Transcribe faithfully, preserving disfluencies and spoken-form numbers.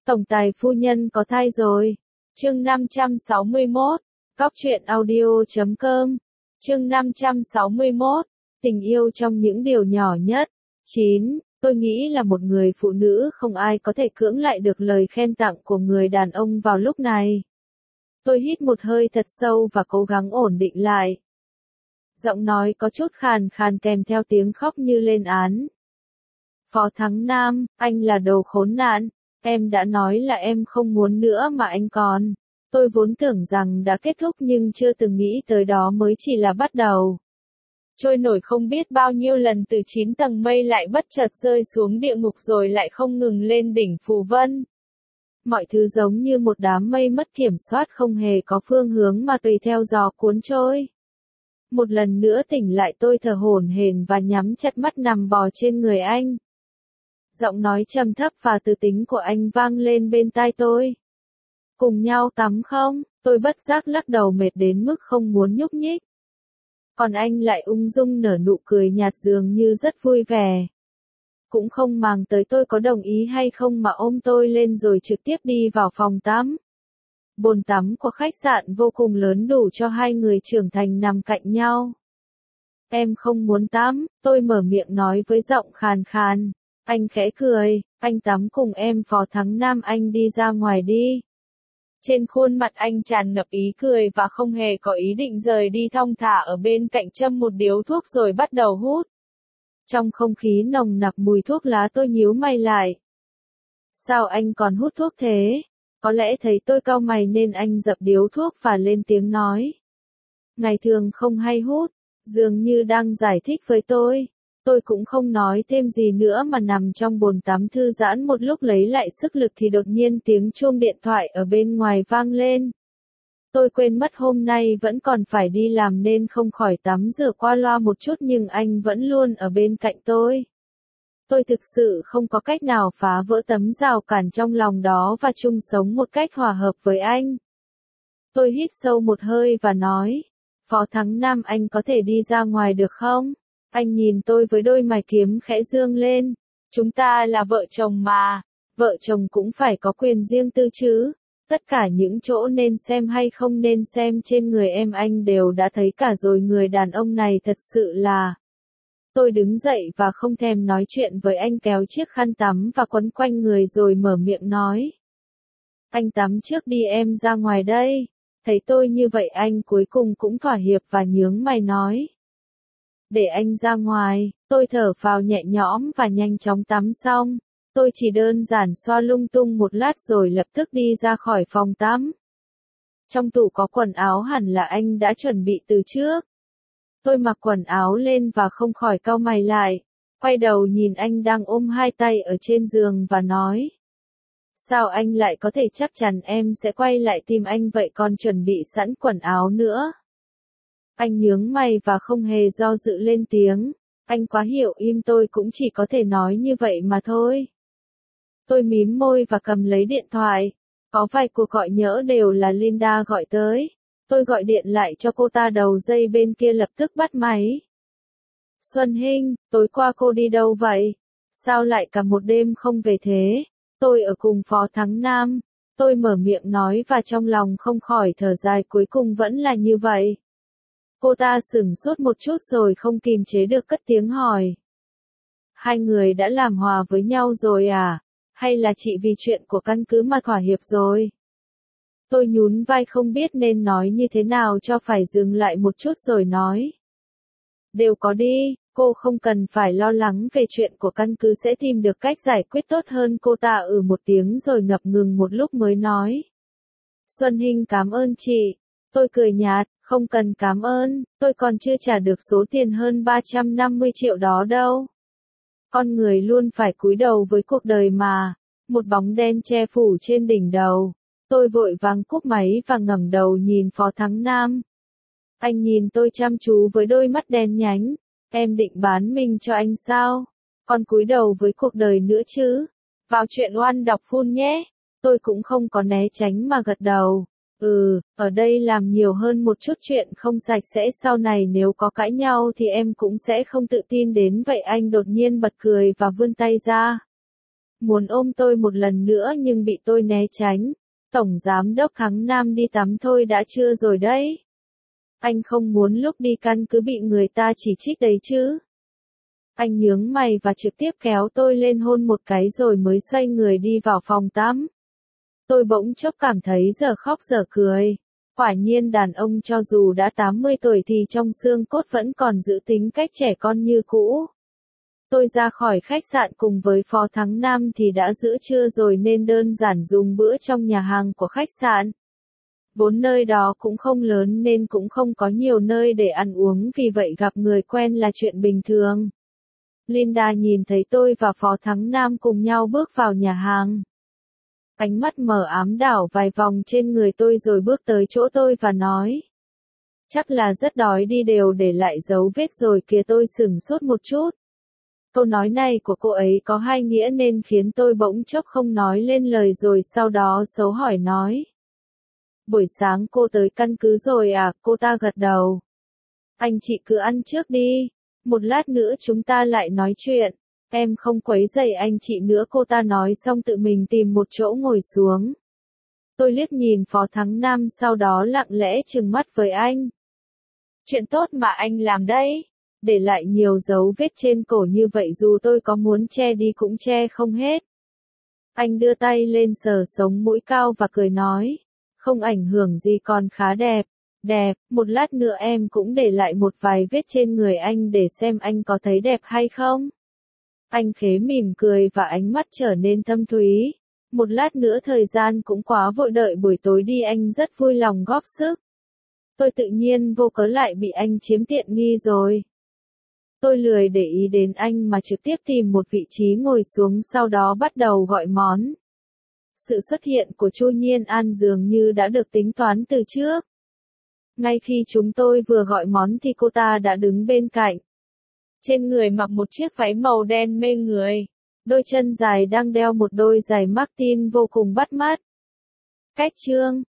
Tổng tài phu nhân có thai rồi. Chương năm trăm sáu mươi mốt. Cóc truyện audio chấm com. Chương năm trăm sáu mươi mốt. Tình yêu trong những điều nhỏ nhất. chín. Tôi nghĩ là một người phụ nữ không ai có thể cưỡng lại được lời khen tặng của người đàn ông vào lúc này. Tôi hít một hơi thật sâu và cố gắng ổn định lại. Giọng nói có chút khàn khàn kèm theo tiếng khóc như lên án. Phó Thắng Nam, anh là đồ khốn nạn. Em đã nói là em không muốn nữa mà anh còn. Tôi vốn tưởng rằng đã kết thúc nhưng chưa từng nghĩ tới đó mới chỉ là bắt đầu. Trôi nổi không biết bao nhiêu lần từ chín tầng mây lại bất chợt rơi xuống địa ngục rồi lại không ngừng lên đỉnh phù vân. Mọi thứ giống như một đám mây mất kiểm soát không hề có phương hướng mà tùy theo gió cuốn trôi. Một lần nữa tỉnh lại tôi thở hổn hển và nhắm chặt mắt nằm bò trên người anh. Giọng nói trầm thấp và từ tính của anh vang lên bên tai tôi. Cùng nhau tắm không? Tôi bất giác lắc đầu mệt đến mức không muốn nhúc nhích. Còn anh lại ung dung nở nụ cười nhạt dường như rất vui vẻ. Cũng không màng tới tôi có đồng ý hay không mà ôm tôi lên rồi trực tiếp đi vào phòng tắm. Bồn tắm của khách sạn vô cùng lớn đủ cho hai người trưởng thành nằm cạnh nhau. Em không muốn tắm, tôi mở miệng nói với giọng khàn khàn. Anh khẽ cười, anh tắm cùng em. Phó Thắng Nam, anh đi ra ngoài đi. Trên khuôn mặt anh tràn ngập ý cười và không hề có ý định rời đi, thong thả ở bên cạnh châm một điếu thuốc rồi bắt đầu hút. Trong không khí nồng nặc mùi thuốc lá tôi nhíu mày lại. Sao anh còn hút thuốc thế? Có lẽ thấy tôi cau mày nên anh dập điếu thuốc và lên tiếng nói. Ngày thường không hay hút, dường như đang giải thích với tôi. Tôi cũng không nói thêm gì nữa mà nằm trong bồn tắm thư giãn một lúc lấy lại sức lực thì đột nhiên tiếng chuông điện thoại ở bên ngoài vang lên. Tôi quên mất hôm nay vẫn còn phải đi làm nên không khỏi tắm rửa qua loa một chút nhưng anh vẫn luôn ở bên cạnh tôi. Tôi thực sự không có cách nào phá vỡ tấm rào cản trong lòng đó và chung sống một cách hòa hợp với anh. Tôi hít sâu một hơi và nói, Phó Thắng Nam, anh có thể đi ra ngoài được không? Anh nhìn tôi với đôi mày kiếm khẽ dương lên. Chúng ta là vợ chồng mà. Vợ chồng cũng phải có quyền riêng tư chứ. Tất cả những chỗ nên xem hay không nên xem trên người em anh đều đã thấy cả rồi. Người đàn ông này thật sự là... Tôi đứng dậy và không thèm nói chuyện với anh, kéo chiếc khăn tắm và quấn quanh người rồi mở miệng nói. Anh tắm trước đi, em ra ngoài đây. Thấy tôi như vậy anh cuối cùng cũng thỏa hiệp và nhướng mày nói. Để anh ra ngoài. Tôi thở phào nhẹ nhõm và nhanh chóng tắm xong. Tôi chỉ đơn giản xoa lung tung một lát rồi lập tức đi ra khỏi phòng tắm. Trong tủ có quần áo hẳn là anh đã chuẩn bị từ trước. Tôi mặc quần áo lên và không khỏi cau mày lại. Quay đầu nhìn anh đang ôm hai tay ở trên giường và nói. Sao anh lại có thể chắc chắn em sẽ quay lại tìm anh vậy, còn chuẩn bị sẵn quần áo nữa? Anh nhướng mày và không hề do dự lên tiếng. Anh quá hiểu im, tôi cũng chỉ có thể nói như vậy mà thôi. Tôi mím môi và cầm lấy điện thoại. Có vài cuộc gọi nhỡ đều là Linda gọi tới. Tôi gọi điện lại cho cô ta, đầu dây bên kia lập tức bắt máy. Xuân Hinh, tối qua cô đi đâu vậy? Sao lại cả một đêm không về thế? Tôi ở cùng Phó Thắng Nam. Tôi mở miệng nói và trong lòng không khỏi thở dài, cuối cùng vẫn là như vậy. Cô ta sửng sốt một chút rồi không kìm chế được cất tiếng hỏi. Hai người đã làm hòa với nhau rồi à? Hay là chị vì chuyện của căn cứ mà thỏa hiệp rồi? Tôi nhún vai không biết nên nói như thế nào cho phải, dừng lại một chút rồi nói. Đều có đi, cô không cần phải lo lắng về chuyện của căn cứ, sẽ tìm được cách giải quyết tốt hơn. Cô ta ừ một tiếng rồi ngập ngừng một lúc mới nói. Xuân Hinh, cảm ơn chị. Tôi cười nhạt, không cần cảm ơn, tôi còn chưa trả được số tiền hơn ba trăm năm mươi triệu đó đâu. Con người luôn phải cúi đầu với cuộc đời mà. Một bóng đen che phủ trên đỉnh đầu. Tôi vội vàng cúp máy và ngẩng đầu nhìn Phó Thắng Nam. Anh nhìn tôi chăm chú với đôi mắt đen nhánh. Em định bán mình cho anh sao? Còn cúi đầu với cuộc đời nữa chứ? Vào chuyện oan đọc phun nhé. Tôi cũng không có né tránh mà gật đầu. Ừ, ở đây làm nhiều hơn một chút chuyện không sạch sẽ, sau này nếu có cãi nhau thì em cũng sẽ không tự tin đến vậy. Anh đột nhiên bật cười và vươn tay ra. muốn ôm tôi một lần nữa nhưng bị tôi né tránh. Tổng giám đốc Thắng Nam đi tắm thôi đã chưa rồi đấy. Anh không muốn lúc đi căn cứ bị người ta chỉ trích đấy chứ. Anh nhướng mày và trực tiếp kéo tôi lên hôn một cái rồi mới xoay người đi vào phòng tắm. Tôi bỗng chốc cảm thấy giờ khóc giờ cười. Quả nhiên đàn ông cho dù đã tám mươi tuổi thì trong xương cốt vẫn còn giữ tính cách trẻ con như cũ. Tôi ra khỏi khách sạn cùng với Phó Thắng Nam thì đã giữa trưa rồi nên đơn giản dùng bữa trong nhà hàng của khách sạn. Vốn nơi đó cũng không lớn nên cũng không có nhiều nơi để ăn uống, vì vậy gặp người quen là chuyện bình thường. Linda nhìn thấy tôi và Phó Thắng Nam cùng nhau bước vào nhà hàng. Ánh mắt mờ ám đảo vài vòng trên người tôi rồi bước tới chỗ tôi và nói. Chắc là rất đói đi, đều để lại dấu vết rồi kìa. Tôi sửng sốt một chút. Câu nói này của cô ấy có hai nghĩa nên khiến tôi bỗng chốc không nói lên lời, rồi sau đó xấu hỏi nói. Buổi sáng cô tới căn cứ rồi à? Cô ta gật đầu. Anh chị cứ ăn trước đi. Một lát nữa chúng ta lại nói chuyện. Em không quấy rầy anh chị nữa, cô ta nói xong tự mình tìm một chỗ ngồi xuống. Tôi liếc nhìn Phó Thắng Nam sau đó lặng lẽ trừng mắt với anh. Chuyện tốt mà anh làm đấy. Để lại nhiều dấu vết trên cổ như vậy dù tôi có muốn che đi cũng che không hết. Anh đưa tay lên sờ sống mũi cao và cười nói. Không ảnh hưởng gì, còn khá đẹp. Đẹp, một lát nữa em cũng để lại một vài vết trên người anh để xem anh có thấy đẹp hay không. Anh khế mỉm cười và ánh mắt trở nên thâm thúy. Một lát nữa thời gian cũng quá vội, đợi buổi tối đi, anh rất vui lòng góp sức. Tôi tự nhiên vô cớ lại bị anh chiếm tiện nghi rồi. Tôi lười để ý đến anh mà trực tiếp tìm một vị trí ngồi xuống, sau đó bắt đầu gọi món. Sự xuất hiện của Chu Nhiên An dường như đã được tính toán từ trước. Ngay khi chúng tôi vừa gọi món thì cô ta đã đứng bên cạnh. Trên người mặc một chiếc váy màu đen mê người. Đôi chân dài đang đeo một đôi giày Martin vô cùng bắt mắt. Cách chương